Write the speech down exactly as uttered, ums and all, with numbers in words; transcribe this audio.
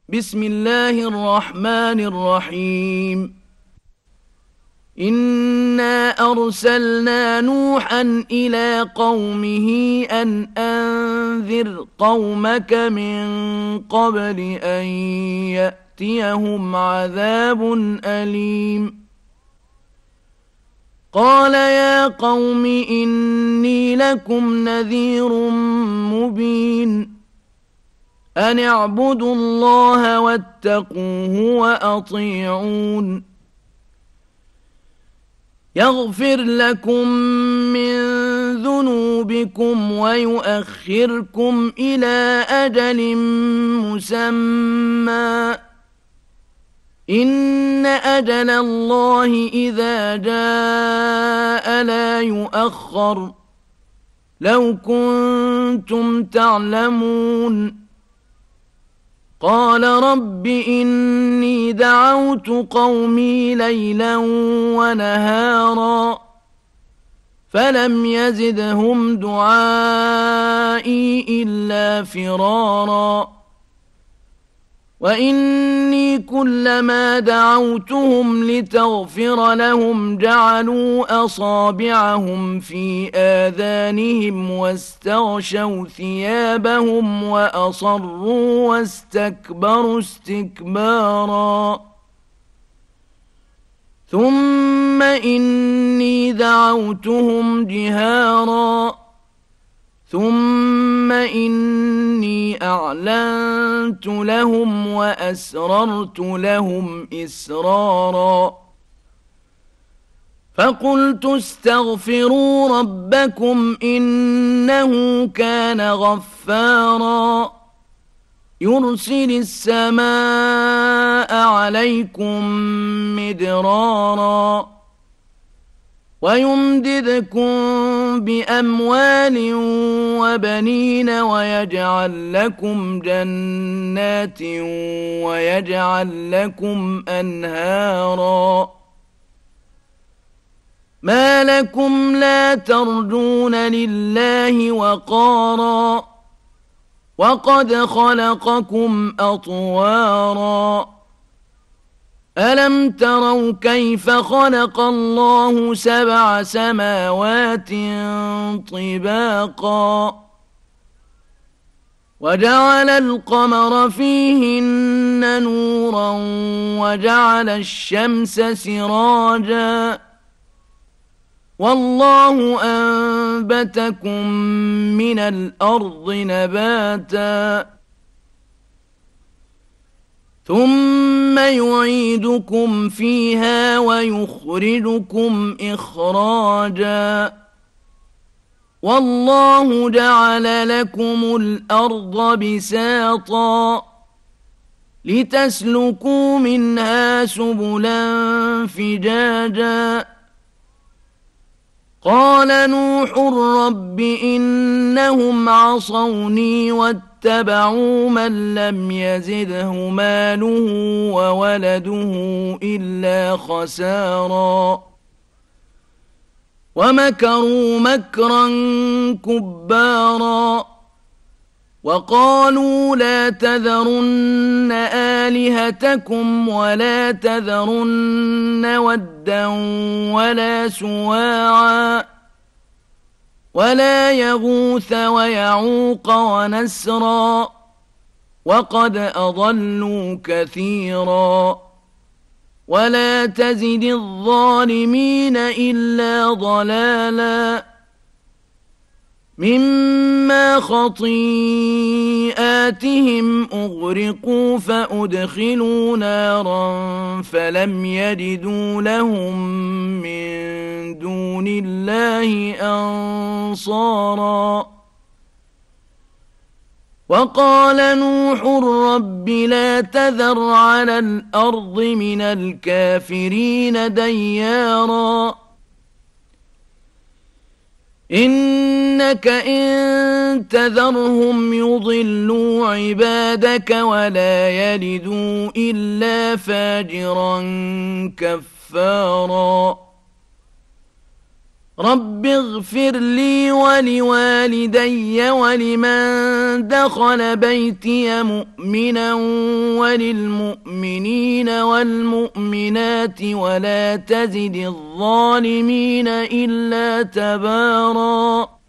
بسم الله الرحمن الرحيم إنا أرسلنا نوحا إلى قومه أن أنذر قومك من قبل أن يأتيهم عذاب أليم قال يا قوم إني لكم نذير مبين أن اعبدوا الله واتقوه وأطيعون يغفر لكم من ذنوبكم ويؤخركم إلى أجل مسمى إن أجل الله إذا جاء لا يؤخر لو كنتم تعلمون قال رب إني دعوت قومي ليلا ونهارا فلم يزدهم دعائي إلا فرارا وإني كلما دعوتهم لتغفر لهم جعلوا أصابعهم في آذانهم واستغشوا ثيابهم وأصروا واستكبروا استكبارا ثم إني دعوتهم جهارا ثم إني أعلنت لهم وأسررت لهم إسرارا فقلت استغفروا ربكم إنه كان غفارا يرسل السماء عليكم مدرارا ويمددكم بأموال وبنين ويجعل لكم جنات ويجعل لكم أنهارا ما لكم لا ترجون لله وقارا وقد خلقكم أطوارا ألم تروا كيف خلق الله سبع سماوات طباقا وجعل القمر فيهن نورا وجعل الشمس سراجا والله أنبتكم من الأرض نباتا ثم يعيدكم فيها ويخرجكم إخراجا والله جعل لكم الأرض بساطا لتسلكوا منها سبلا فجاجا قال نوح رب إنهم عصوني واتبعوا من لم يزده ماله وولده إلا خسارا ومكروا مكرا كبارا وقالوا لا تذرن آلهتكم ولا تذرن ودا ولا سواعا ولا يغوث ويعوق ونسرا وقد أضلوا كثيرا ولا تزد الظالمين إلا ضلالا مما خطيئاتهم أغرقوا فأدخلوا نارا فلم يجدوا لهم من دون الله أنصارا وقال نوح رب لا تذر على الأرض من الكافرين ديارا إنك إن تذرهم يضلوا عبادك ولا يلدوا إلا فاجرا كفارا رب اغفر لي ولوالدي ولمن دخل بيتي مؤمنا وللمؤمنين والمؤمنات ولا تزد الظالمين إلا تباراً